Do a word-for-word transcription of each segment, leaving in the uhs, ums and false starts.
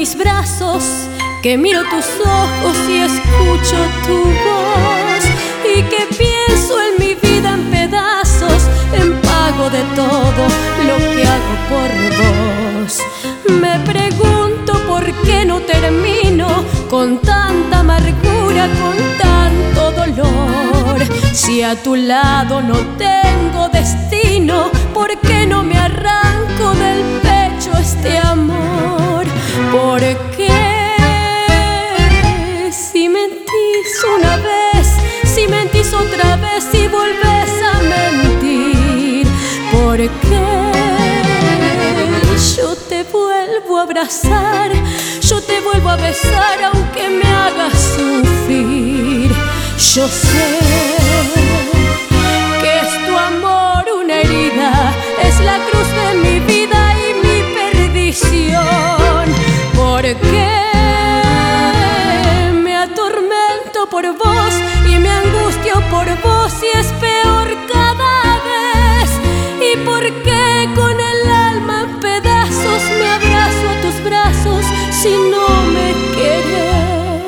mis brazos, que miro tus ojos y escucho tu voz, y que pienso en mi vida en pedazos, en pago de todo lo que hago por vos. Me pregunto por qué no termino con tanta amargura, con tanto dolor. Si a tu lado no tengo destino, ¿por qué no me arranco del pecho este amor? ¿Por qué? Si mentís una vez, si mentís otra vez y volvés a mentir, ¿por qué? Yo te vuelvo a abrazar, yo te vuelvo a besar aunque me hagas sufrir. Yo sé que es tu amor una herida, es la cruz de mi vida y mi perdición. ¿Por qué me atormento por vos y me angustio por vos y es peor cada vez? ¿Y por qué con el alma en pedazos me abrazo a tus brazos si no me querés?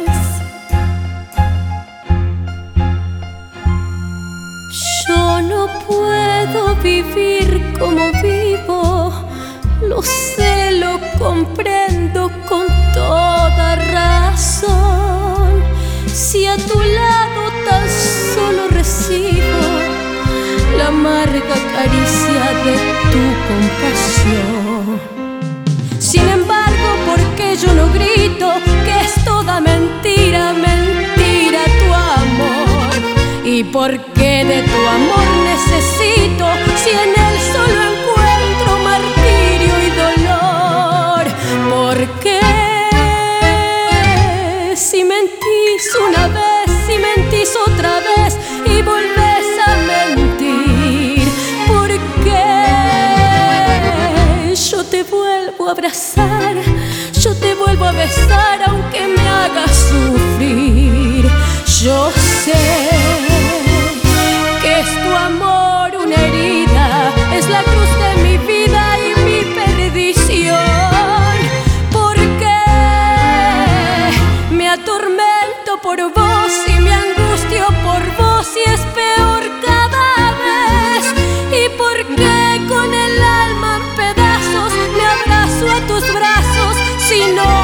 Yo no puedo vivir como vivo, lo sé, lo comprendo con toda razón. Si a tu lado tan solo recibo la amarga caricia de tu compasión. Sin embargo, ¿por qué yo no grito que es toda mentira, mentira tu amor? ¿Y por qué de tu amor necesito si en él solo encuentro martirio y dolor? ¿Por qué? Si mentís una vez, si mentís otra vez y volvés a mentir, ¿por qué? Yo te vuelvo a abrazar, yo te vuelvo a besar aunque me hagas sufrir. Yo sé que es tu amor una herida, es la cruz de mi vida y mi perdición. ¿Por qué me atormento por vos y me angustio por vos y es peor cada vez? ¿Y por qué con el alma en pedazos me abrazo a tus brazos si no